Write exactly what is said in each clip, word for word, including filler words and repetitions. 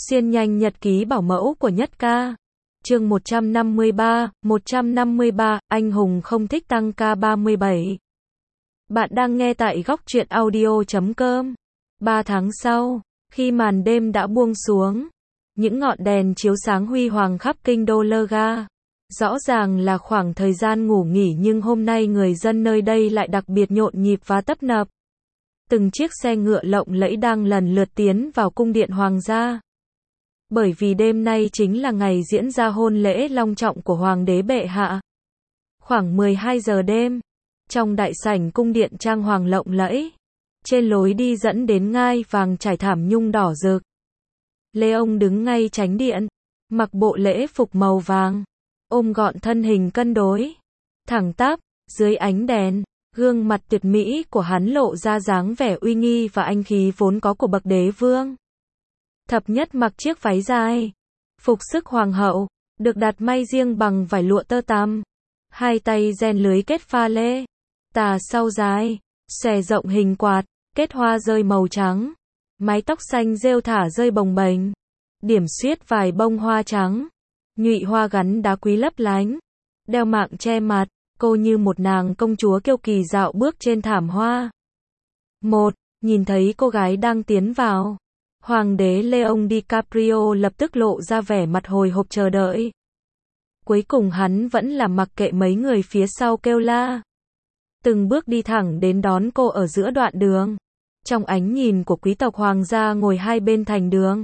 Xuyên nhanh nhật ký bảo mẫu của Nhất Ca. Chương một trăm năm mươi ba, một trăm năm mươi ba, anh hùng không thích tăng ca ba mươi bảy. Bạn đang nghe tại góc truyện audio chấm com. Ba tháng sau, khi màn đêm đã buông xuống, những ngọn đèn chiếu sáng huy hoàng khắp kinh đô Lơ Ga. Rõ ràng là khoảng thời gian ngủ nghỉ nhưng hôm nay người dân nơi đây lại đặc biệt nhộn nhịp và tấp nập. Từng chiếc xe ngựa lộng lẫy đang lần lượt tiến vào cung điện hoàng gia. Bởi vì đêm nay chính là ngày diễn ra hôn lễ long trọng của hoàng đế bệ hạ. Khoảng mười hai giờ đêm, trong đại sảnh cung điện trang hoàng lộng lẫy, trên lối đi dẫn đến ngai vàng trải thảm nhung đỏ rực. Lê ông đứng ngay chánh điện, mặc bộ lễ phục màu vàng, ôm gọn thân hình cân đối, thẳng tắp, dưới ánh đèn, gương mặt tuyệt mỹ của hắn lộ ra dáng vẻ uy nghi và anh khí vốn có của bậc đế vương. Thập Nhất mặc chiếc váy dài, phục sức hoàng hậu, được đặt may riêng bằng vải lụa tơ tằm, hai tay ren lưới kết pha lê, tà sau dài, xòe rộng hình quạt, kết hoa rơi màu trắng, mái tóc xanh rêu thả rơi bồng bềnh, điểm xuyết vài bông hoa trắng, nhụy hoa gắn đá quý lấp lánh, đeo mạng che mặt, cô như một nàng công chúa kiêu kỳ dạo bước trên thảm hoa. Một, nhìn thấy cô gái đang tiến vào, Hoàng đế Leon DiCaprio lập tức lộ ra vẻ mặt hồi hộp chờ đợi. Cuối cùng hắn vẫn là mặc kệ mấy người phía sau kêu la. Từng bước đi thẳng đến đón cô ở giữa đoạn đường. Trong ánh nhìn của quý tộc hoàng gia ngồi hai bên thành đường.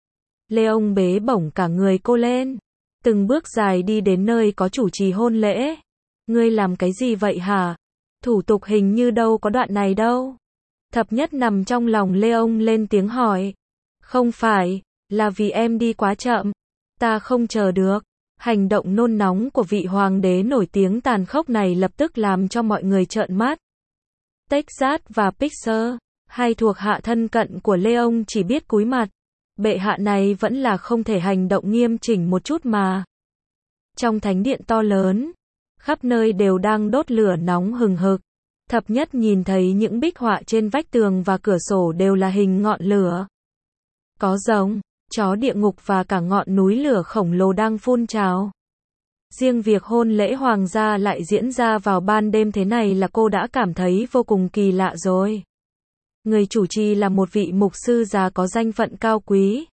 Leon bế bổng cả người cô lên. Từng bước dài đi đến nơi có chủ trì hôn lễ. Ngươi làm cái gì vậy hả? Thủ tục hình như đâu có đoạn này đâu. Thập Nhất nằm trong lòng Leon lên tiếng hỏi. Không phải, là vì em đi quá chậm. Ta không chờ được. Hành động nôn nóng của vị hoàng đế nổi tiếng tàn khốc này lập tức làm cho mọi người trợn mắt. Texas và Pixar, hai thuộc hạ thân cận của Leon chỉ biết cúi mặt. Bệ hạ này vẫn là không thể hành động nghiêm chỉnh một chút mà. Trong thánh điện to lớn, khắp nơi đều đang đốt lửa nóng hừng hực. Thập Nhất nhìn thấy những bích họa trên vách tường và cửa sổ đều là hình ngọn lửa. Có rồng, chó địa ngục và cả ngọn núi lửa khổng lồ đang phun trào. Riêng việc hôn lễ hoàng gia lại diễn ra vào ban đêm thế này là cô đã cảm thấy vô cùng kỳ lạ rồi. Người chủ trì là một vị mục sư già có danh phận cao quý.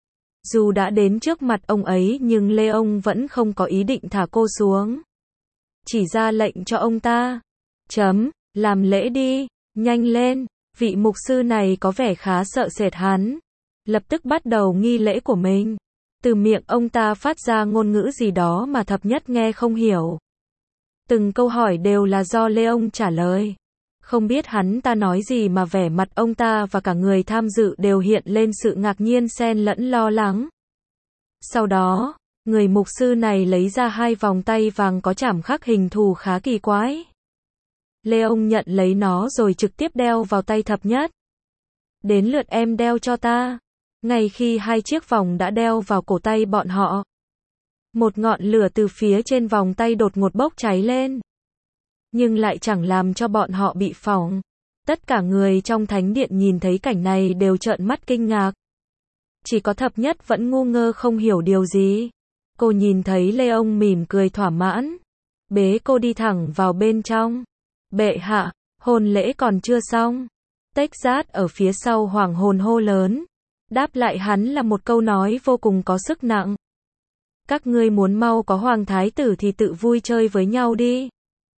Dù đã đến trước mặt ông ấy nhưng Leon vẫn không có ý định thả cô xuống. Chỉ ra lệnh cho ông ta. Chấm, làm lễ đi, nhanh lên. Vị mục sư này có vẻ khá sợ sệt hắn. Lập tức bắt đầu nghi lễ của mình. Từ miệng ông ta phát ra ngôn ngữ gì đó mà Thập Nhất nghe không hiểu. Từng câu hỏi đều là do Leon trả lời. Không biết hắn ta nói gì mà vẻ mặt ông ta và cả người tham dự đều hiện lên sự ngạc nhiên xen lẫn lo lắng. Sau đó, người mục sư này lấy ra hai vòng tay vàng có chạm khắc hình thù khá kỳ quái. Leon nhận lấy nó rồi trực tiếp đeo vào tay Thập Nhất. Đến lượt em đeo cho ta. Ngay khi hai chiếc vòng đã đeo vào cổ tay bọn họ, một ngọn lửa từ phía trên vòng tay đột ngột bốc cháy lên. Nhưng lại chẳng làm cho bọn họ bị phỏng. Tất cả người trong thánh điện nhìn thấy cảnh này đều trợn mắt kinh ngạc. Chỉ có Thập Nhất vẫn ngu ngơ không hiểu điều gì. Cô nhìn thấy Leon mỉm cười thỏa mãn. Bế cô đi thẳng vào bên trong. Bệ hạ, hôn lễ còn chưa xong. Texas ở phía sau hoàng hồn hô lớn. Đáp lại hắn là một câu nói vô cùng có sức nặng. Các ngươi muốn mau có hoàng thái tử thì tự vui chơi với nhau đi.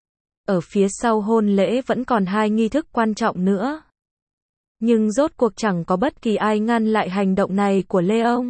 Ở phía sau hôn lễ vẫn còn hai nghi thức quan trọng nữa. Nhưng rốt cuộc chẳng có bất kỳ ai ngăn lại hành động này của Leon.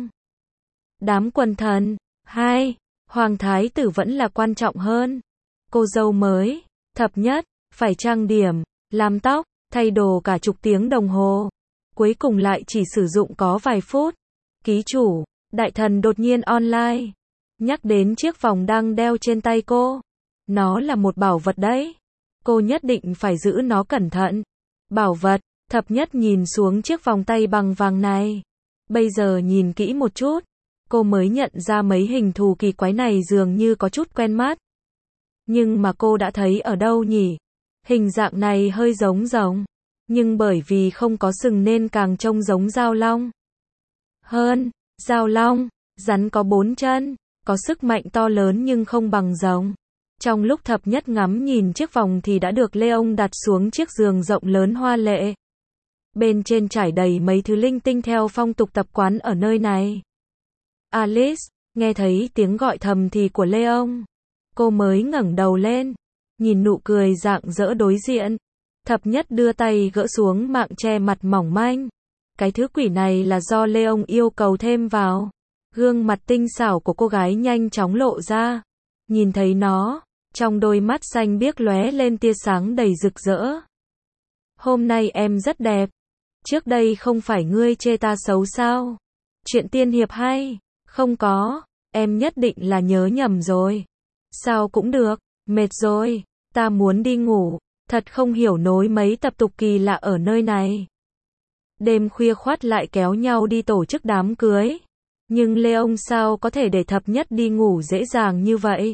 Đám quần thần. Hai, hoàng thái tử vẫn là quan trọng hơn. Cô dâu mới, Thập Nhất, phải trang điểm, làm tóc, thay đồ cả chục tiếng đồng hồ. Cuối cùng lại chỉ sử dụng có vài phút. Ký chủ, đại thần đột nhiên online. Nhắc đến chiếc vòng đang đeo trên tay cô. Nó là một bảo vật đấy. Cô nhất định phải giữ nó cẩn thận. Bảo vật, Thập Nhất nhìn xuống chiếc vòng tay bằng vàng này. Bây giờ nhìn kỹ một chút. Cô mới nhận ra mấy hình thù kỳ quái này dường như có chút quen mắt. Nhưng mà cô đã thấy ở đâu nhỉ? Hình dạng này hơi giống rồng. Nhưng bởi vì không có sừng nên càng trông giống dao long. Hơn, Giao long, rắn có bốn chân, có sức mạnh to lớn nhưng không bằng rồng. Trong lúc thập nhất ngắm nhìn chiếc vòng thì đã được Leon đặt xuống chiếc giường rộng lớn hoa lệ. Bên trên trải đầy mấy thứ linh tinh theo phong tục tập quán ở nơi này. Alice, nghe thấy tiếng gọi thầm thì của Leon. Cô mới ngẩng đầu lên, nhìn nụ cười rạng rỡ đối diện. Thập nhất đưa tay gỡ xuống mạng che mặt mỏng manh. Cái thứ quỷ này là do Leon yêu cầu thêm vào. Gương mặt tinh xảo của cô gái nhanh chóng lộ ra. Nhìn thấy nó, trong đôi mắt xanh biếc lóe lên tia sáng đầy rực rỡ. Hôm nay em rất đẹp. Trước đây không phải ngươi chê ta xấu sao? Chuyện tiên hiệp hay? Không có, em nhất định là nhớ nhầm rồi. Sao cũng được, mệt rồi, ta muốn đi ngủ, thật không hiểu nối mấy tập tục kỳ lạ ở nơi này. Đêm khuya khoắt lại kéo nhau đi tổ chức đám cưới. Nhưng Leon sao có thể để thập nhất đi ngủ dễ dàng như vậy?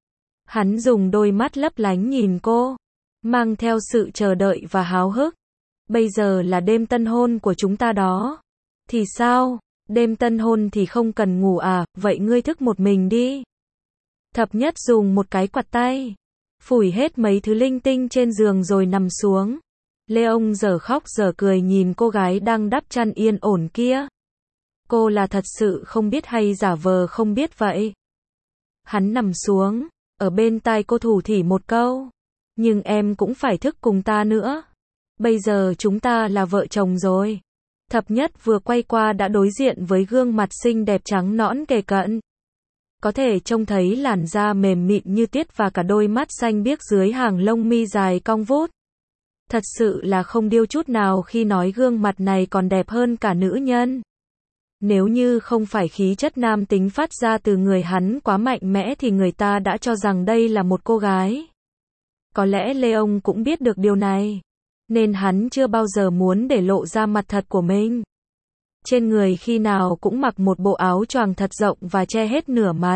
Hắn dùng đôi mắt lấp lánh nhìn cô, mang theo sự chờ đợi và háo hức. Bây giờ là đêm tân hôn của chúng ta đó. Thì sao? Đêm tân hôn thì không cần ngủ à, vậy ngươi thức một mình đi. Thập nhất dùng một cái quạt tay, phủi hết mấy thứ linh tinh trên giường rồi nằm xuống. Leon giờ khóc giờ cười nhìn cô gái đang đắp chăn yên ổn kia. Cô là thật sự không biết hay giả vờ không biết vậy? Hắn nằm xuống, ở bên tai cô thủ thỉ một câu. Nhưng em cũng phải thức cùng ta nữa. Bây giờ chúng ta là vợ chồng rồi. Thập nhất vừa quay qua đã đối diện với gương mặt xinh đẹp trắng nõn kề cận. Có thể trông thấy làn da mềm mịn như tiết và cả đôi mắt xanh biếc dưới hàng lông mi dài cong vút. Thật sự là không điêu chút nào khi nói gương mặt này còn đẹp hơn cả nữ nhân. Nếu như không phải khí chất nam tính phát ra từ người hắn quá mạnh mẽ thì người ta đã cho rằng đây là một cô gái. Có lẽ Leon cũng biết được điều này, nên hắn chưa bao giờ muốn để lộ ra mặt thật của mình. Trên người khi nào cũng mặc một bộ áo choàng thật rộng và che hết nửa mặt.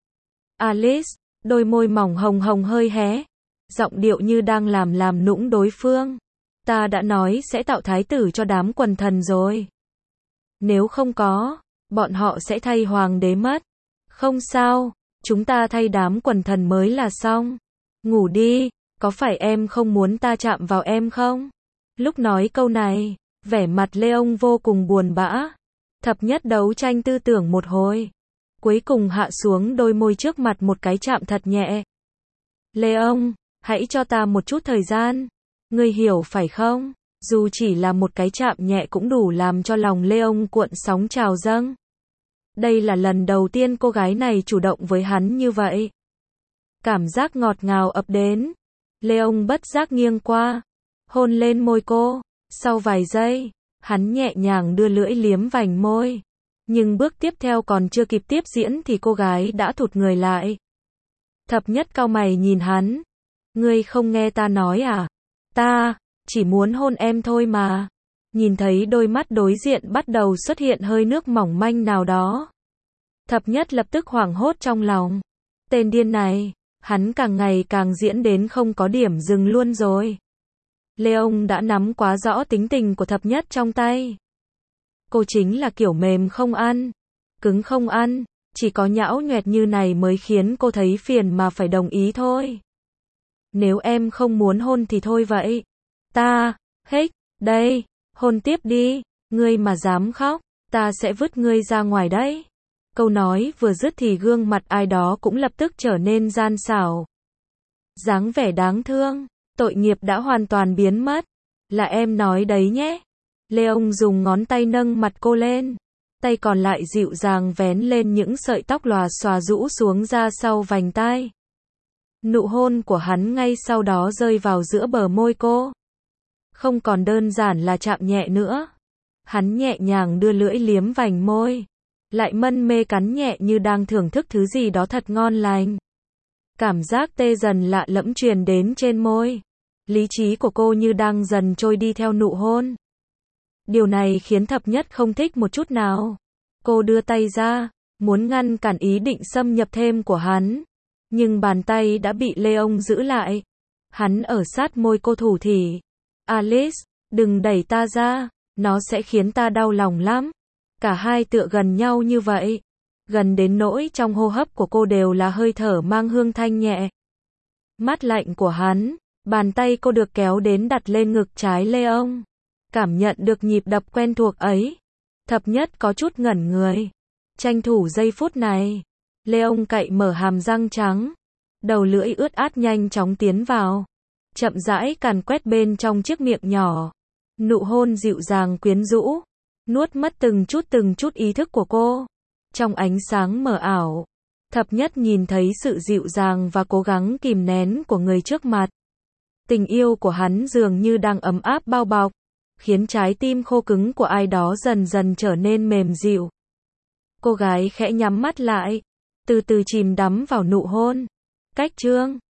Alice, đôi môi mỏng hồng hồng hơi hé, giọng điệu như đang làm làm nũng đối phương. Ta đã nói sẽ tạo thái tử cho đám quần thần rồi. Nếu không có, bọn họ sẽ thay hoàng đế mất. Không sao, chúng ta thay đám quần thần mới là xong. Ngủ đi, có phải em không muốn ta chạm vào em không? Lúc nói câu này, vẻ mặt Leon vô cùng buồn bã. Thập nhất đấu tranh tư tưởng một hồi, cuối cùng hạ xuống đôi môi trước mặt một cái chạm thật nhẹ. Leon, hãy cho ta một chút thời gian. Ngươi hiểu phải không? Dù chỉ là một cái chạm nhẹ cũng đủ làm cho lòng Leon cuộn sóng trào dâng. Đây là lần đầu tiên cô gái này chủ động với hắn như vậy. Cảm giác ngọt ngào ập đến. Leon bất giác nghiêng qua, hôn lên môi cô. Sau vài giây, hắn nhẹ nhàng đưa lưỡi liếm vành môi. Nhưng bước tiếp theo còn chưa kịp tiếp diễn thì cô gái đã thụt người lại. Thập nhất cau mày nhìn hắn. Ngươi không nghe ta nói à? Ta chỉ muốn hôn em thôi mà. Nhìn thấy đôi mắt đối diện bắt đầu xuất hiện hơi nước mỏng manh nào đó. Thập nhất lập tức hoảng hốt trong lòng. Tên điên này, hắn càng ngày càng diễn đến không có điểm dừng luôn rồi. Leon đã nắm quá rõ tính tình của thập nhất trong tay. Cô chính là kiểu mềm không ăn, cứng không ăn, chỉ có nhão nhoẹt như này mới khiến cô thấy phiền mà phải đồng ý thôi. Nếu em không muốn hôn thì thôi vậy. Ta, hích, đây, hôn tiếp đi, ngươi mà dám khóc, ta sẽ vứt ngươi ra ngoài đấy. Câu nói vừa dứt thì gương mặt ai đó cũng lập tức trở nên gian xảo. Dáng vẻ đáng thương, tội nghiệp đã hoàn toàn biến mất. Là em nói đấy nhé. Leon dùng ngón tay nâng mặt cô lên. Tay còn lại dịu dàng vén lên những sợi tóc lòa xòa rũ xuống ra sau vành tai. Nụ hôn của hắn ngay sau đó rơi vào giữa bờ môi cô. Không còn đơn giản là chạm nhẹ nữa. Hắn nhẹ nhàng đưa lưỡi liếm vành môi, lại mân mê cắn nhẹ như đang thưởng thức thứ gì đó thật ngon lành. Cảm giác tê dần lạ lẫm truyền đến trên môi. Lý trí của cô như đang dần trôi đi theo nụ hôn. Điều này khiến thập nhất không thích một chút nào. Cô đưa tay ra, muốn ngăn cản ý định xâm nhập thêm của hắn. Nhưng bàn tay đã bị Leon giữ lại. Hắn ở sát môi cô thủ thỉ. Alice, đừng đẩy ta ra, nó sẽ khiến ta đau lòng lắm. Cả hai tựa gần nhau như vậy. Gần đến nỗi trong hô hấp của cô đều là hơi thở mang hương thanh nhẹ. Mát lạnh của hắn, bàn tay cô được kéo đến đặt lên ngực trái Leon. Cảm nhận được nhịp đập quen thuộc ấy. Thập nhất có chút ngẩn người. Tranh thủ giây phút này. Leon cậy mở hàm răng trắng. Đầu lưỡi ướt át nhanh chóng tiến vào. Chậm rãi càn quét bên trong chiếc miệng nhỏ. Nụ hôn dịu dàng quyến rũ. Nuốt mất từng chút từng chút ý thức của cô. Trong ánh sáng mờ ảo. Thập nhất nhìn thấy sự dịu dàng và cố gắng kìm nén của người trước mặt. Tình yêu của hắn dường như đang ấm áp bao bọc. Khiến trái tim khô cứng của ai đó dần dần trở nên mềm dịu. Cô gái khẽ nhắm mắt lại. Từ từ chìm đắm vào nụ hôn. Cách chương